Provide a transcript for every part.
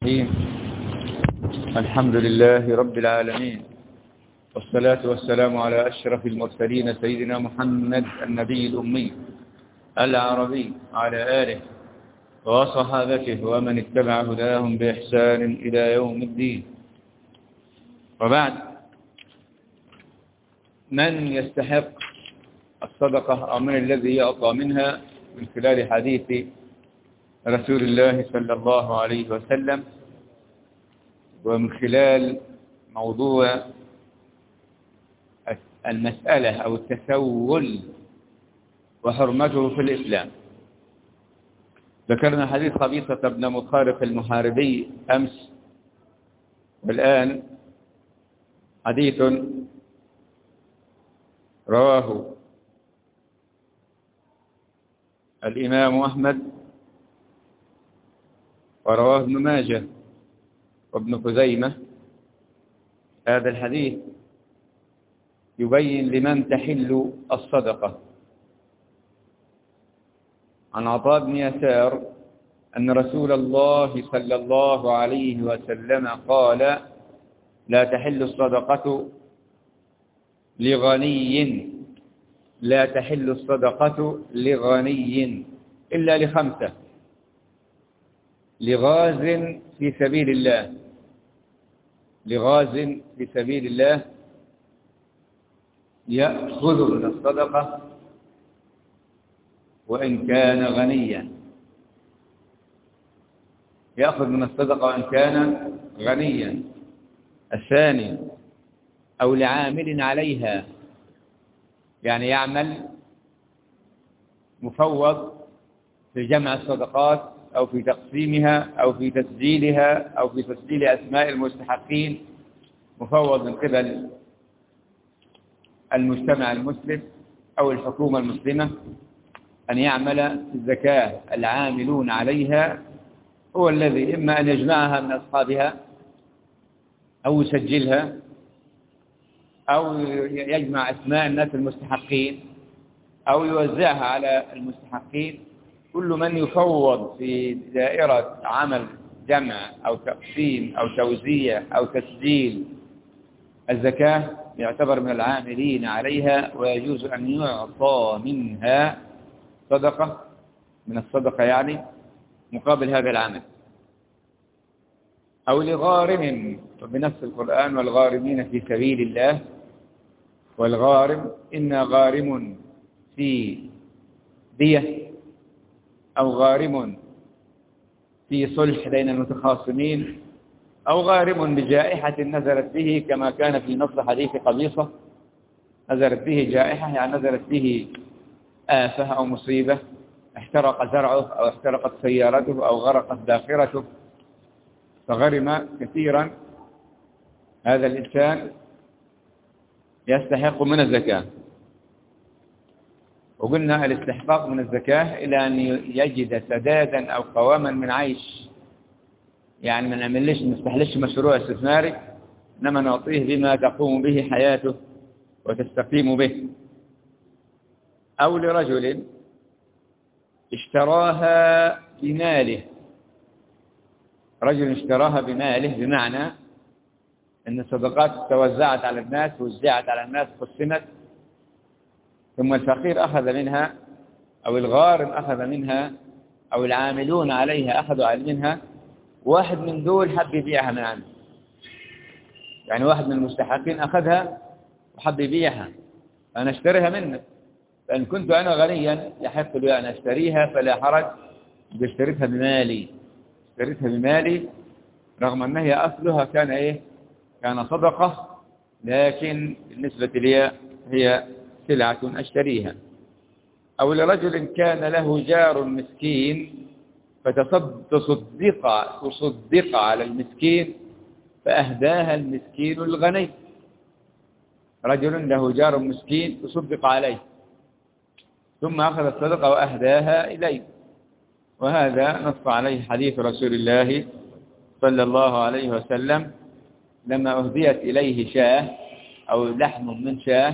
الحمد لله رب العالمين، والصلاة والسلام على أشرف المرسلين سيدنا محمد النبي الأمي العربي على آله وصحابته ومن اتبع هداهم بإحسان إلى يوم الدين. وبعد، من يستحق الصدقة أو من الذي يعطى منها؟ من خلال حديث رسول الله صلى الله عليه وسلم، ومن خلال موضوع المسألة أو التسول وحرمته في الإسلام. ذكرنا حديث قبيصة بن مخارق المحاربي أمس، والآن حديث رواه الإمام أحمد ورواه ابن ماجه وابن خزيمة. هذا الحديث يبين لمن تحل الصدقة. عن عطاء بن يسار أن رسول الله صلى الله عليه وسلم قال: لا تحل الصدقة لغني، لا تحل الصدقة لغني إلا لخمسة: لغاز في سبيل الله، لغاز في سبيل الله يأخذ من الصدقة وإن كان غنيا، يأخذ من الصدقة وإن كان غنيا. الثاني: أو لعامل عليها، يعني يعمل مفوض في جمع الصدقات أو في تقسيمها أو في تسجيلها أو في تسجيل أسماء المستحقين، مفوض من قبل المجتمع المسلم أو الحكومة المسلمة أن يعمل في الزكاة. العاملون عليها هو الذي إما أن يجمعها من أصحابها أو يسجلها أو يجمع أسماء الناس المستحقين أو يوزعها على المستحقين. كل من يفوض في دائرة عمل جمع أو تقسيم أو توزيع أو تسجيل الزكاة يعتبر من العاملين عليها، ويجوز أن يعطى منها صدقة، من الصدقة يعني، مقابل هذا العمل. أو لغارم، بنفس القرآن: والغارمين في سبيل الله. والغارم إما غارم في دية، أو غارم في صلح بين المتخاصمين، أو غارم بجائحة نزلت به، كما كان في نص حديث قبيصة: نزلت به جائحة، يعني نزلت به آفة أو مصيبة، احترق زرعه أو احترقت سيارته أو غرقت داخرته فغرم كثيرا. هذا الإنسان يستحق من الزكاة. وقلنا الاستحقاق من الزكاة إلى أن يجد سدادا أو قواما من عيش، يعني ما نستحلش مشروع استثماري، إنما نعطيه بما تقوم به حياته وتستقيم به. أو لرجل اشتراها بماله، رجل اشتراها بماله، بمعنى أن الصدقات توزعت على الناس، وزعت على الناس، قسمت، ثم الفقير أخذ منها، أو الغارم أخذ منها، أو العاملون عليها أخذوا منها. واحد من دول حب يبيعها من عنده، يعني واحد من المستحقين أخذها وحب يبيعها، أنا اشتريها منك، فإن كنت أنا غنيا يحق لي أن أشتريها فلا حرج، اشتريتها بمالي، اشتريتها بمالي، رغم أنها هي أصلها كان إيه؟ كان صدقة، لكن بالنسبة لي هي سلعة أشتريها. أو لرجل كان له جار مسكين فتصدق على المسكين فأهداها المسكين الغني. رجل له جار مسكين تصدق عليه ثم أخذ الصدقة وأهداها إليه، وهذا نص عليه حديث رسول الله صلى الله عليه وسلم لما أهديت إليه شاة أو لحم من شاة،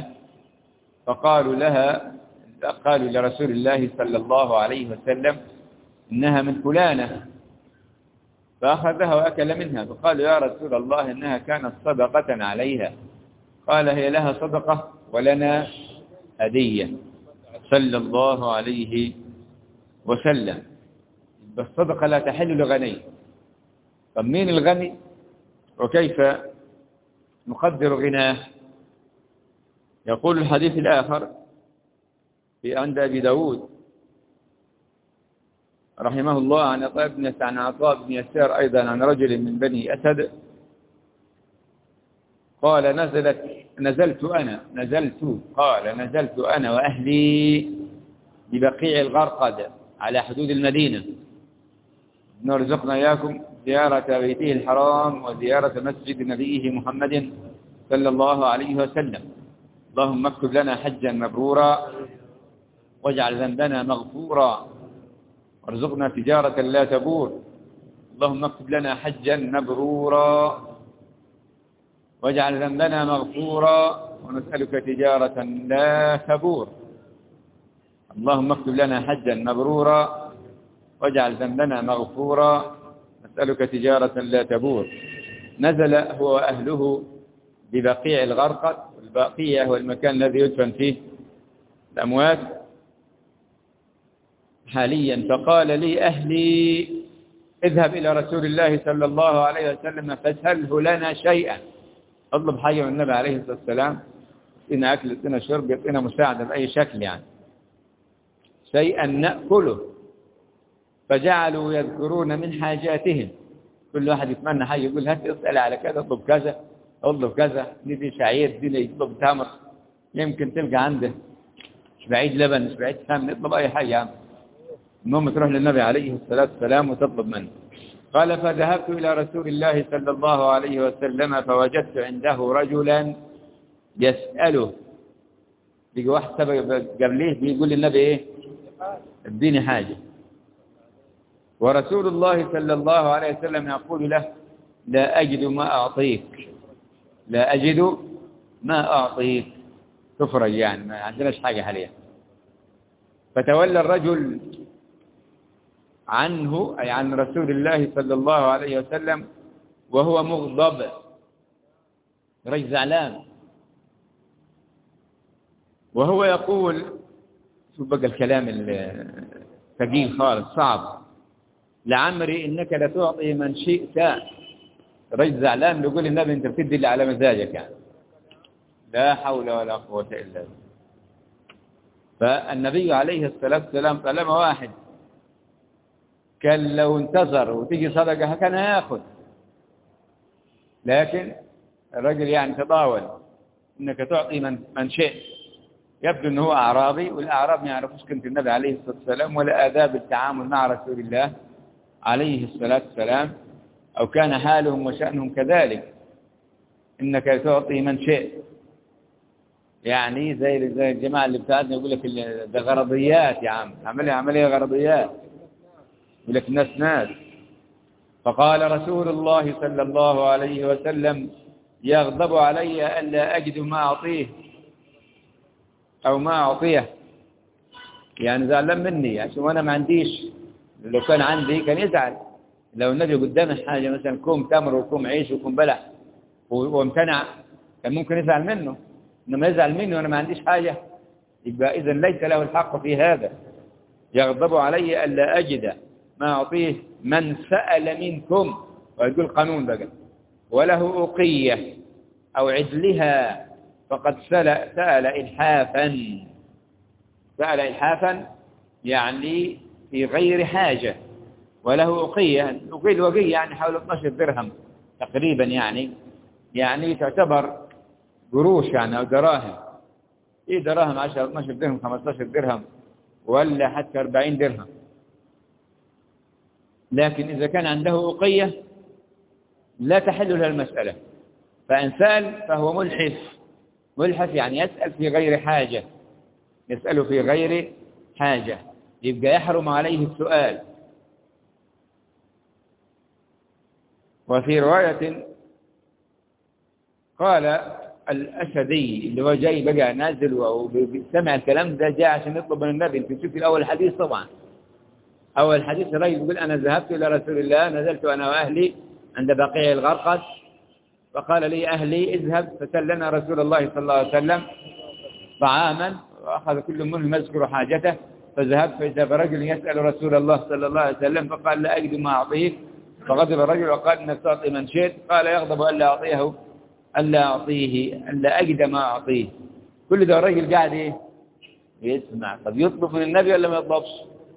قالوا لرسول الله صلى الله عليه وسلم: إنها من فلانة، فأخذها وأكل منها، فقال يا رسول الله إنها كانت صدقة عليها. قال هي لها صدقة ولنا هدية صلى الله عليه وسلم. بس الصدقة لا تحل لغني. طب مين الغني وكيف نقدر غناه؟ يقول الحديث الآخر في عند أبي داود رحمه الله عن عطاء بن يسار أيضا عن رجل من بني أسد قال نزلت أنا وأهلي ببقيع الغرقد على حدود المدينة نرزقنا إياكم زيارة بيته الحرام وزيارة مسجد نبيه محمد صلى الله عليه وسلم. اللهم اكتب لنا حجا مبرورا واجعل ذنبنا مغفورا وارزقنا تجارة لا تبور. اللهم اكتب لنا حجا مبرورا واجعل ذنبنا مغفورا ونسألك تجارة لا تبور. اللهم اكتب لنا حجا مبرورا واجعل ذنبنا مغفورا نسألك تجارة لا تبور. نزل هو وأهله ببقيع الغرقد، والبقيع هو المكان الذي يدفن فيه الأموات حاليا. فقال لي أهلي اذهب إلى رسول الله صلى الله عليه وسلم فاسأله لنا شيئا، اطلب حاجة من النبي عليه الصلاة والسلام، يعطينا أكل يعطينا شرب يعطينا مساعدة بأي شكل يعني، شيئا نأكله. فجعلوا يذكرون من حاجاتهم، كل واحد يتمنى حاجة يقول هات اسأل على كذا اطلب كذا اطلب كذا، دي شعير دي يطلب تمر يمكن تلقى عنده، مش بعيد لبن مش بعيد سمن، اطلب أي حاجة يعني. المهم تروح للنبي عليه الصلاة والسلام وتطلب منه. قال فذهبت إلى رسول الله صلى الله عليه وسلم فوجدت عنده رجلا يسأله، بيجي واحد سبق قبليه بيقول للنبي ايه اديني حاجة، ورسول الله صلى الله عليه وسلم يقول له لا أجد ما أعطيك، لا أجد ما أعطيك، تفرج يعني ما عندناش حاجة حاليا. فتولى الرجل عنه أي عن رسول الله صلى الله عليه وسلم وهو مغضب، رجل زعلان، وهو يقول شوف بقى الكلام الثقيل خالص صعب، لعمري إنك لتعطي من شئت. رجل زعلان بيقول النبي أنت بتدي اللي على مزاجك يعني. لا حول ولا قوة إلا بالله. فالنبي عليه الصلاة والسلام طالما واحد كان لو انتظر وتيجي صدقة كان هياخد، لكن الرجل يعني تطاول إنك تعطي من شئت. يبدو أنه هو أعرابي، والأعراب ما يعرفوش كلمة النبي عليه الصلاة والسلام ولا آداب التعامل مع رسول الله عليه الصلاة والسلام، أو كان حالهم وشأنهم كذلك، إنك تعطي من شئت يعني زي الجماعة اللي بتاعتنا يقول لك ده غرضيات يا عم، عملية غرضيات، يقول لك ناس. فقال رسول الله صلى الله عليه وسلم يغضب علي ألا أجد ما أعطيه أو ما أعطيه، يعني زعلان مني عشان أنا ما عنديش، لو كان عندي كان يزعل. لو النبي قدامه حاجة مثلا كوم تمر وكوم عيش وكوم بلح وامتنع كان ممكن يزعل منه، إنما يزعل مني وأنا ما عنديش حاجة، يبقى إذن ليس له الحق في هذا. يغضب علي ألا أجد ما أعطيه من سأل منكم، ويقول قانون بقى وله أقية أو عدلها فقد سأل إلحافا يعني في غير حاجة، وله أقية، الوقية يعني حول 12 درهم تقريبا، يعني تعتبر قروش يعني أو دراهم، إيه دراهم 10 12 درهم 15 درهم ولا حتى 40 درهم. لكن إذا كان عنده أقية لا تحل له المسألة، فإن سأل فهو ملحف يعني يسأل في غير حاجة، يسأل في غير حاجة، يبقى يحرم عليه السؤال. وفي رواية قال الأسدي اللي هو جاي بقى نازل وسمع الكلام ده جاء عشان يطلب من النبي، انت شوف الأول الحديث طبعا أول حديث الرجل يقول أنا ذهبت إلى رسول الله، نزلت أنا وأهلي عند بقيع الغرقد، فقال لي أهلي اذهب فسل لنا رسول الله صلى الله عليه وسلم طعاما، وأخذ كل منهم يذكر حاجته. فذهبت فإذا برجل يسأل رسول الله صلى الله عليه وسلم فقال لا أجد ما أعطيه، فغضب الرجل وقال إنك تعطي من شئت، قال يغضب ألا أجد ما أعطيه. كل ده الرجل قاعد إيه؟ يسمع. طب يطلب من النبي ولا ما يطلبش؟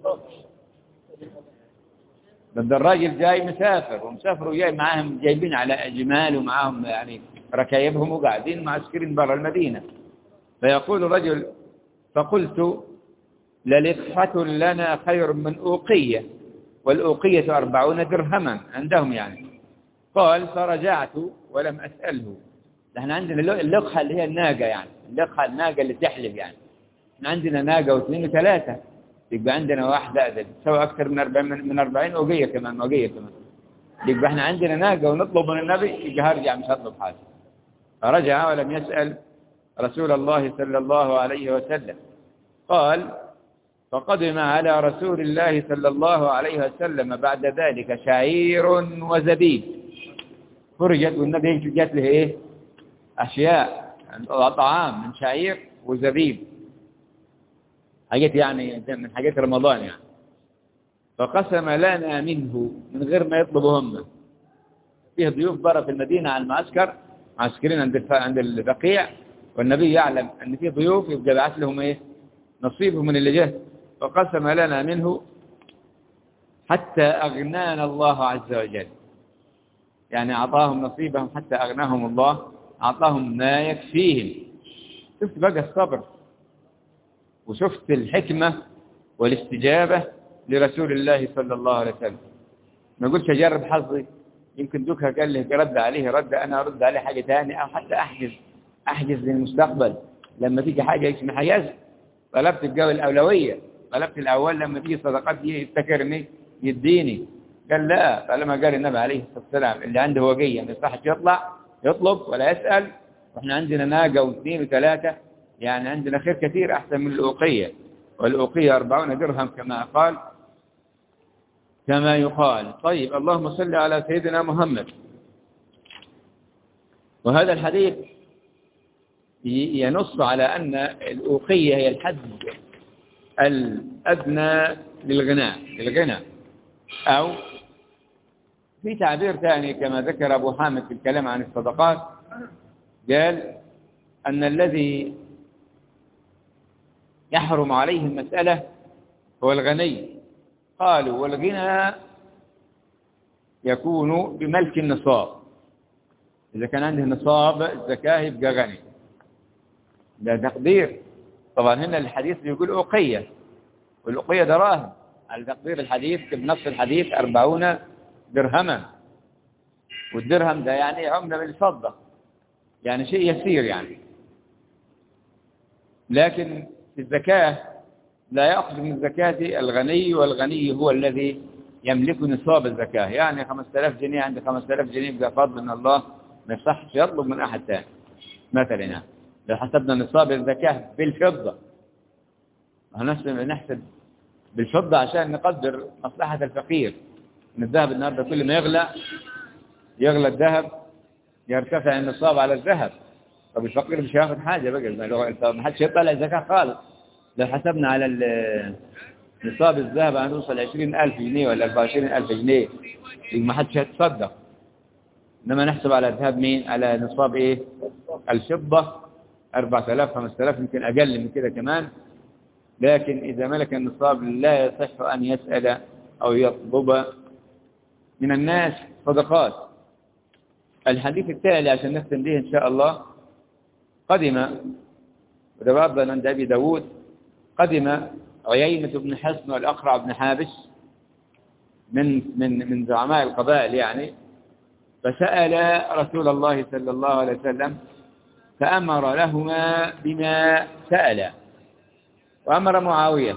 ده الراجل جاي مسافر وجاي معاهم، جايبين على جمال ومعاهم يعني ركايبهم وقاعدين معسكرين برا المدينة. فيقول الرجل فقلت للقحة لنا خير من أوقية، والأوقية 40 درهما عندهم يعني. قال فرجعت ولم أسأله. نحن عندنا اللقحة اللي هي الناقة يعني، اللقحة الناقة اللي تحلب يعني. نحن عندنا ناقة واثنين وثلاثة، يبقى عندنا واحدة تسوي أكثر من 40 أوقية كمان. يبقى احنا عندنا ناقة ونطلب من النبي، يبقى هرجع مش هطلب حاجة. فرجع ولم يسأل رسول الله صلى الله عليه وسلم. قال فقدم على رسول الله صلى الله عليه وسلم بعد ذلك شعير وزبيب. فرجت والنبي جات له ايه؟ أشياء طعام من شعير وزبيب، حاجات يعني من حاجات رمضان يعني. فقسم لنا منه من غير ما يطلبوا هم. فيه ضيوف برا في المدينة على المعسكر، معسكرين عند البقيع، والنبي يعلم أن فيه ضيوف، يبقى بعث لهم ايه؟ نصيبهم من اللي جه. فقسم لنا منه حتى أغنانا الله عز وجل، يعني أعطاهم نصيبهم حتى أغناهم الله، أعطاهم ما يكفيهم. شفت بقى الصبر، وشفت الحكمة والاستجابة لرسول الله صلى الله عليه وسلم. ما قلتش أجرب حظي، يمكن دوكها قال له رد عليه أنا أرد عليه حاجة ثانية، أو حتى أحجز للمستقبل لما تيجي حاجة يسمى حجز. طلبت الجو الأولوية، طلبت الأول لما تيجي صدقات يفتكرني يديني. قال لا، طالما قال النبي عليه الصلاة والسلام اللي عنده وقية ما يصحش يطلب ولا يسأل، وإحنا عندنا ناقة واثنين وثلاثة، يعني عندنا خير كثير أحسن من الأوقية. والأوقية 40 درهم كما يقال. طيب، اللهم صل على سيدنا محمد. وهذا الحديث ينص على أن الأوقية هي الحد الأدنى للغنى، أو في تعبير ثاني كما ذكر أبو حامد في الكلام عن الصدقات، قال أن الذي يحرم عليه المسألة هو الغني. قالوا والغنى يكون بملك النصاب، إذا كان عنده نصاب الزكاة يبقى غني، ده تقدير. طبعا هنا الحديث بيقول أوقية، والأوقية دراهم، على تقدير الحديث بنص الحديث 40 درهما، والدرهم ده يعني عملة من الفضة، يعني شيء يسير يعني. لكن في الزكاة لا يأخذ من الزكاة الغني، والغني هو الذي يملك نصاب الزكاة. يعني 5000 جنيه عند 5000 جنيه بفضل من الله، ما يصحش يطلب من أحد ثاني. مثلا يعني لو حسبنا نصاب الزكاة بالفضة، نحسب بالفضة عشان نقدر مصلحة الفقير. من الذهب النهاردة كل ما يغلى الذهب يرتفع النصاب على الذهب. طب الفقير مش هياخد حاجة بقى، ما حدش يطلع الزكاة خالص. لو حسبنا على نصاب الذهب هنوصل 20,000 جنيه ولا 24,000 جنيه، ما حدش هيتصدق. إنما نحسب على الذهب مين؟ على نصاب إيه؟ الفضة 4000 5000، يمكن أقل من كده كمان. لكن إذا ملك النصاب لا يصح أن يسأل أو يطلب من الناس صدقات. الحديث التالي عشان نختم به إن شاء الله، قدم وده عند أبي داود، قدم عيينة بن حصن والأقرع بن حابس من زعماء القبائل يعني، فسأل رسول الله صلى الله عليه وسلم فأمر لهما بما سأل، وأمر معاوية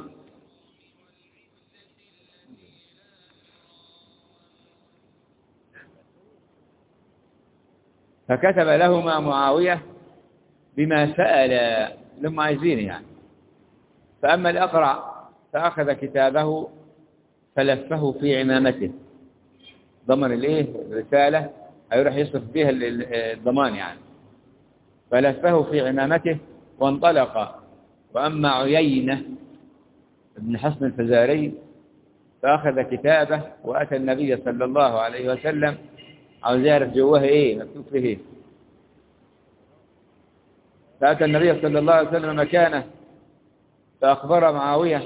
فكتب لهما معاوية بما سأل لما عايزين يعني. فأما الأقرع فأخذ كتابه فلفه في عمامته، ضمن الايه الرسالة، هيروح يصرف بها الضمان يعني. فلفه في عمامته وانطلق. وأما عيينة بن حصن الفزاري فأخذ كتابه وأتى النبي صلى الله عليه وسلم، عاوز يعرف جواه ايه مكتوب فيه ايه. فأتى النبي صلى الله عليه وسلم مكانه فأخبر معاوية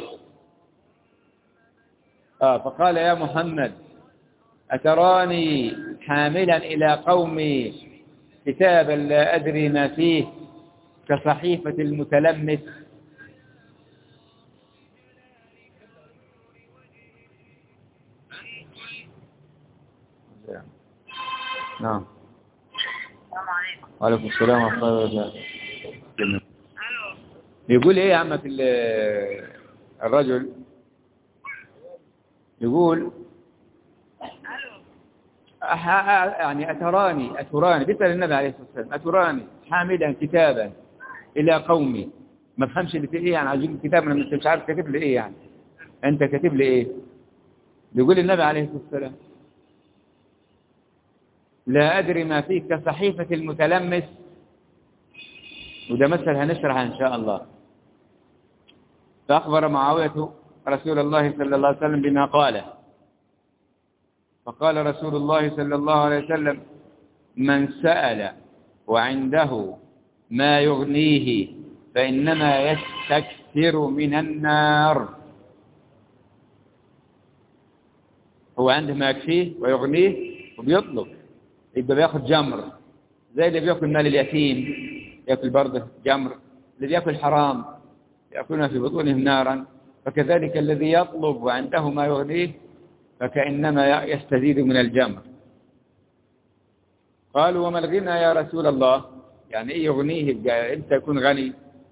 فقال: يا محمد، أتراني حاملا إلى قومي كتابا لا أدري ما فيه كصحيفة المتلمس؟ نعم. وعليكم السلام ورحمة الله وبركاته. يقول ايه يا عمك الرجل؟ يقول يعني أتراني بيسأل النبي عليه الصلاة والسلام: أتراني حاملا كتابا إلى قومي؟ ما فهمش اللي فيه ايه يعني، عايزين كتاب انا مش عارف كاتب لي ايه يعني، انت كاتب لي ايه؟ يقول النبي عليه الصلاة والسلام: لا أدري ما فيه كصحيفة المتلمس. وده مثل هنشرح إن شاء الله. فأخبر معاوية رسول الله صلى الله عليه وسلم بما قاله، فقال رسول الله صلى الله عليه وسلم: من سأل وعنده ما يغنيه فإنما يستكثر من النار. هو عنده ما يكفيه ويغنيه وبيطلب، يبقى بياخد جمر، زي اللي بياكل مال اليتيم، ياكل برضه جمر. اللي بياكل حرام يأكلون في بطونهم نارا، فكذلك الذي يطلب وعنده ما يغنيه فكأنما يستزيد من الجمر. قالوا: وما الغنى يا رسول الله؟ يعني ايه يغنيه انت يكون غني؟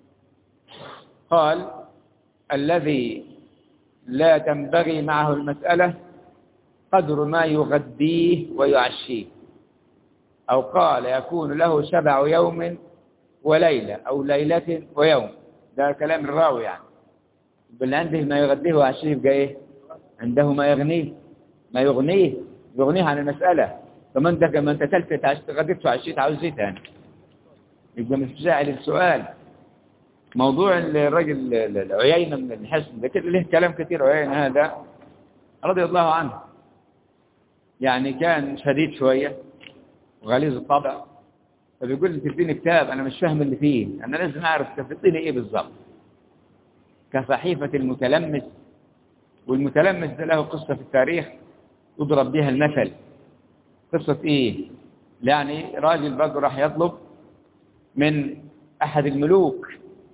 قال: الذي لا تنبغي معه المسألة قدر ما يغديه ويعشيه، أو قال يكون له 7 يوم وليلة أو ليلة ويوم. ده كلام الراوي يعني. باللي عنده ما يغديه ويعشيه يبقى ايه؟ عنده ما يغنيه، ما يغنيه عن المسألة. فما انت كما انت تلفت غديت وعشيت عاوز ايه تاني؟ يبقى مش جاعل السؤال. موضوع الرجل عيينة من الحسن ده له كلام كثير. عيينة هذا رضي الله عنه يعني كان شديد شوية وغليظ الطبع، فبيقول لي: تديني كتاب أنا مش فاهم اللي فيه، أنا لازم أعرف تفصيلي إيه بالضبط. كصحيفة المتلمس. والمتلمس ده له قصة في التاريخ يضرب بها المثل. قصة إيه؟ يعني راجل برضه راح يطلب من أحد الملوك،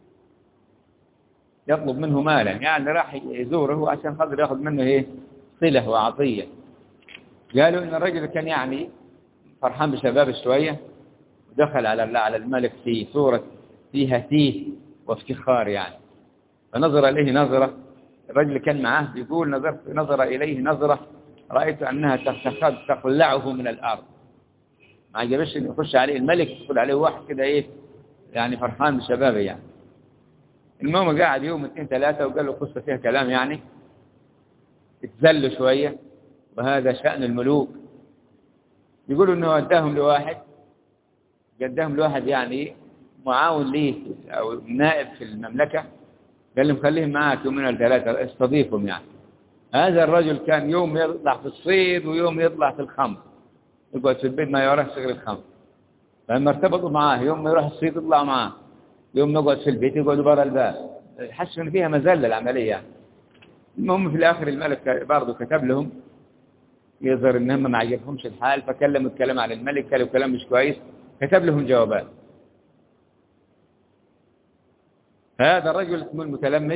يطلب منه مالا، يعني راح يزوره عشان خاطر ياخذ منه إيه؟ صلة وعطية. قالوا إن الرجل كان يعني فرحان بشباب شوية، ودخل على الملك في صورة فيها تيه وافتخار يعني، فنظر إليه نظرة. الرجل كان معاه بيقول: نظر إليه نظرة رأيت أنها تقلعه من الأرض. ما عجبش إن يخش عليه الملك، يدخل عليه واحد كده إيه يعني فرحان بشبابه يعني. المهم قاعد يوم 2 3 وقال له قصة فيها كلام يعني، اتذلوا شوية، وهذا شأن الملوك. يقولوا إنه قداهم لواحد يعني معاون ليه أو نائب في المملكة، قال لهم: خليهم معاك يومين 3 استضيفهم يعني. هذا الرجل كان يوم يطلع في الصيد ويوم يطلع في الخمر، يقعد في البيت ما يوراه شغل الخمر. فلما ارتبطوا معاه يوم ما يروح الصيد يطلع معاه، يوم نقعد في البيت يقعدوا برا الباب. حسوا ان فيها مزله العمليه يعني. المهم في الاخر الملك برضه كتب لهم، يظهر ان هم ما عجبهمش الحال، فكلموا الكلام على الملك، قالوا كلام مش كويس، كتب لهم جوابات. هذا الرجل اسمه المتلمس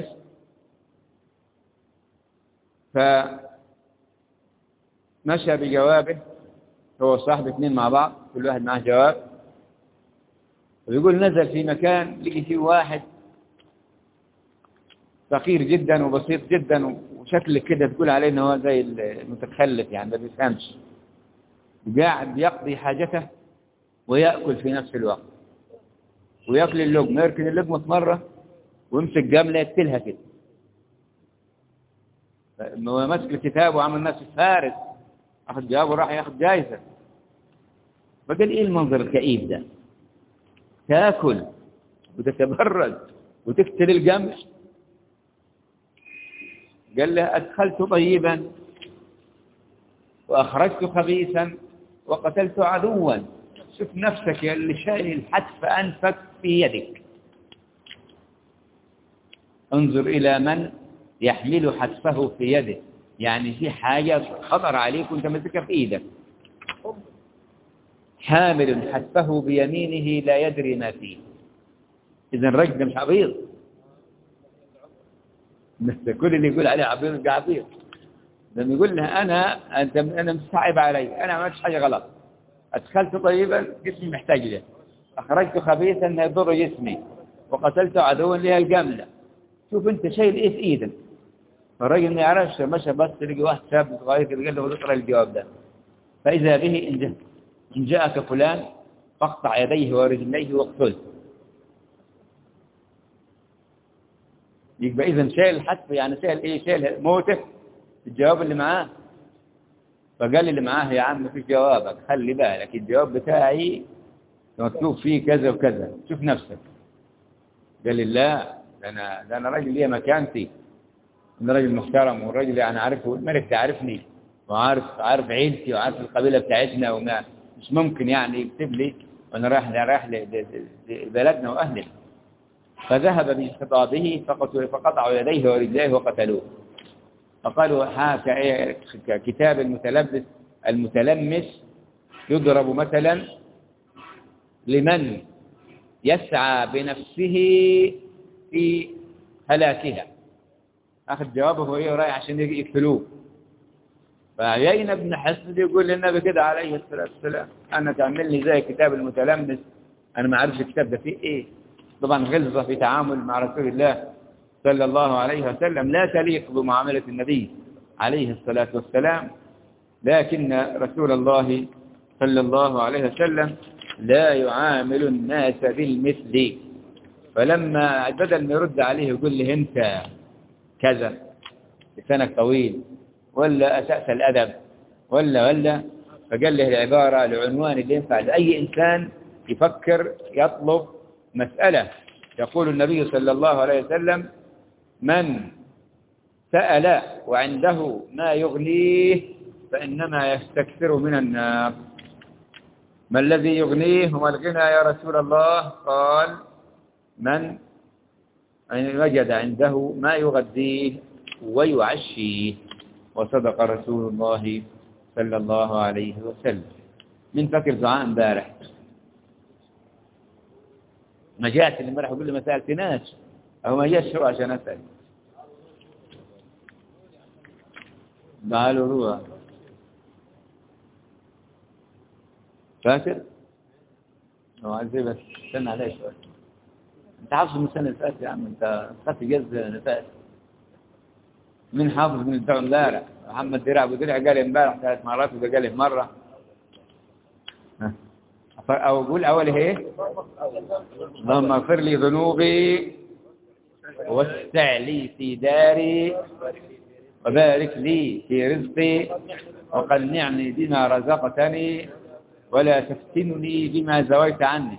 فمشى بجوابه، هو صاحب 2 مع بعض، كل واحد معه جواب. ويقول: نزل في مكان لقي فيه واحد فقير جدا وبسيط جدا، وشكل كده تقول عليه انه هو زي المتخلف يعني ما بيفهمش، قاعد يقضي حاجته ويأكل في نفس الوقت، ويأكل اللقمة، يركن اللقمة مرة ويمسك جملة يقتلها كده. هو مسك الكتاب وعمل نفسه فارس، أخذ جواب وراح ياخذ جائزة. فقال إيه المنظر الكئيب ده؟ تاكل وتتبرد وتقتل الجمع؟ قال له أدخلت طيبا وأخرجت خبيثا وقتلت عدوا. شوف نفسك يا اللي شايل الحتف أنفك في يدك، انظر إلى من يحمل حتفه في يده، يعني في حاجة خطر عليك وانت مسكها في ايدك. حامل حتفه بيمينه لا يدري ما فيه. إذا الرجل ده مش عبيط، بس كل اللي يقول عليه عبيط عبيط. لما يقول له أنا مستعب علي، أنا ما عملتش حاجة غلط، أدخلت طيبا جسمي محتاج له، أخرجت خبيثا يضر جسمي، وقتلت عدوا لها الجملة. شوف أنت شايل إيه في إيدك. فالراجل ما يعرفش، مشى بس لقي واحد شاب صغير قال له اقرأ الجواب ده. فإذا به إن جاءك فلان فاقطع يديه ورجليه واقتله. يبقى إذا شايل الحتف، يعني شايل إيه؟ شايل موته. الجواب اللي معاه، فقال اللي معاه يا عم مفيش جوابك، خلي بالك الجواب بتاعي مكتوب فيه كذا وكذا، شوف نفسك. قال لي لا، ده أنا راجل ليه مكانتي، أنا راجل محترم، والراجل يعني عارفه، الملك تعرفني وعارف عيلتي وعارف القبيلة بتاعتنا، وما مش ممكن يعني يكتب لي وأنا رايح لبلدنا وأهلنا. فذهب بخطابه فقطعوا يديه ورجليه وقتلوه. فقالوا كتاب المتلمس يضرب مثلا لمن يسعى بنفسه في هلاكها. أخذ جوابه وهو رايح عشان يقتلوه. فعيينة بن حسن يقول للنبي كده عليه الصلاة والسلام، أنا تعمل لي زي كتاب المتلمس، أنا ما أعرفش الكتاب ده فيه إيه. طبعا غلظة في تعامل مع رسول الله صلى الله عليه وسلم لا تليق بمعاملة النبي عليه الصلاة والسلام. لكن رسول الله صلى الله عليه وسلم لا يعامل الناس بالمثل. فلما بدل ما يرد عليه يقول له أنت كذا، لسانك طويل، ولا أسأت الأدب، ولا فقال له العبارة العنوان اللي ينفع لأي إنسان يفكر يطلب مسألة. يقول النبي صلى الله عليه وسلم: من سأل وعنده ما يغنيه فإنما يستكثر من الناس. ما الذي يغنيه وما الغنى يا رسول الله؟ قال: من وجد عنده ما يغذيه ويعشيه. وصدق رسول الله صلى الله عليه وسلم. من فكر دعاء امبارح ما جاءت امبارح يقول لي ما سألتناش، أو ما جاءش شو عشان أسأل. قالوا روح فاكر؟ هو عايز بس استنى عليه شوية. انت حافظ من السنة اللي فاتت يا عم، انت خدت جزء اللي فات. من حافظ من الدعوة امبارح؟ محمد درع ابو درع قال امبارح 3 مرات وده قال مرة. او اقول اول ايه؟ اللهم اغفر لي ذنوبي واسع لي في داري وبارك لي في رزقي وقنعني بما رزقتني ولا تفتنني بما زويت عني.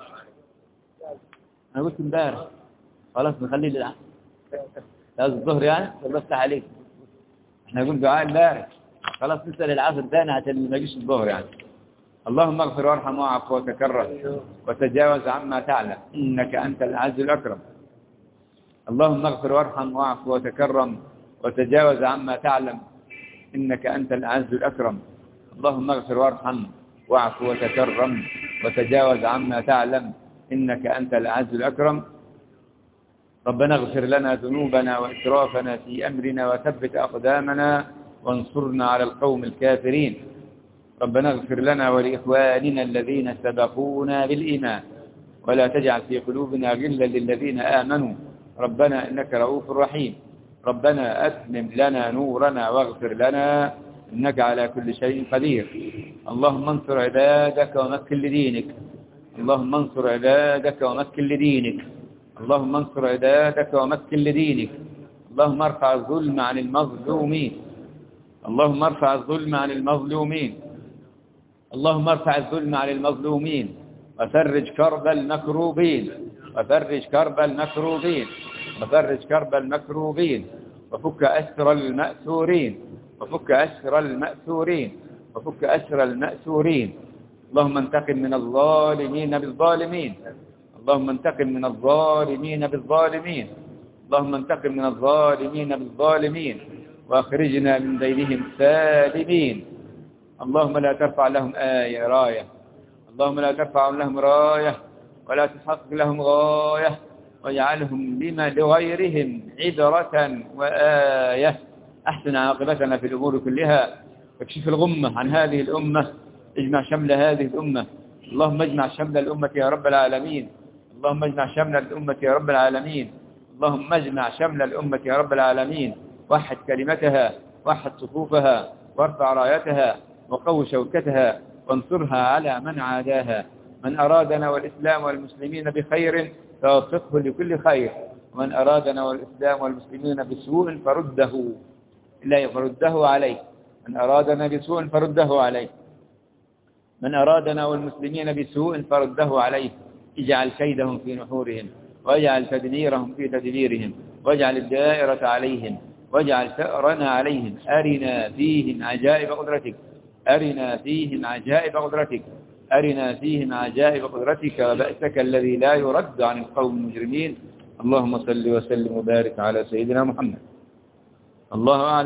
انا قلت امبارح خلاص نخليه للعصر، لازم الظهر يعني الله يفتح عليك. احنا نقول دعاء امبارح، خلاص نسال العصر ثاني عشان ما يجيش الظهر يعني. اللهم اغفر وارحم واعف وتكرم وتجاوز عما تعلم انك انت العز الاكرم. اللهم اغفر وارحم واعف وتكرم وتجاوز عما تعلم انك انت العز الاكرم. اللهم اغفر وارحم واعف وتكرم وتجاوز عما تعلم إنك أنت الأعز الأكرم. ربنا اغفر لنا ذنوبنا وإسرافنا في أمرنا وثبت أقدامنا وانصرنا على القوم الكافرين. ربنا اغفر لنا ولإخواننا الذين سبقونا بالإيمان ولا تجعل في قلوبنا غلا للذين آمنوا ربنا إنك رؤوف رحيم. ربنا أتمم لنا نورنا واغفر لنا إنك على كل شيء قدير. اللهم انصر عبادك ومكن لدينك. اللهم انصر عبادك ومكن لدينك. اللهم انصر عبادك ومكن لدينك. اللهم ارفع الظلم عن المظلومين، اللهم ارفع الظلم عن المظلومين، اللهم ارفع الظلم عن المظلومين، وفرج كرب المكروبين، وفرج كرب المكروبين، وفرج كرب المكروبين، وفك أسر المأسورين، وفك أسر المأسورين، وفك أسر المأسورين. اللهم انتقم من الظالمين بالظالمين، اللهم انتقم من الظالمين بالظالمين، اللهم انتقم من الظالمين بالظالمين، وأخرجنا من بينهم سالمين. اللهم لا ترفع لهم راية، اللهم لا ترفع لهم راية ولا تحقق لهم غاية، واجعلهم لغيرهم عبرة وآية. أحسن عاقبتنا في الأمور كلها، واكشف الغمة عن هذه الأمة، اجمع شمل هذه الأمة. اللهم اجمع شمل الأمة يا رب العالمين، اللهم اجمع شمل الأمة يا رب العالمين، اللهم اجمع شمل الأمة يا رب العالمين. وحد كلمتها، وحد صفوفها، وارفع رايتها، وقو شوكتها، وانصرها على من عاداها. من أرادنا والإسلام والمسلمين بخير فوفقه لكل خير، ومن أرادنا والإسلام والمسلمين بسوء فرده عليه، من أرادنا بسوء فرده عليه، من أرادنا والمسلمين بسوء فرده عليه. اجعل كيدهم في نحورهم، واجعل تدميرهم في تدبيرهم، واجعل الدائرة عليهم، واجعل ثأرنا عليهم. أرنا فيهم عجائب قدرتك، أرنا فيهم عجائب قدرتك، أرنا فيهم عجائب قدرتك وبأسك الذي لا يرد عن القوم المجرمين. اللهم صل وسلم وبارك على سيدنا محمد. الله أعلم.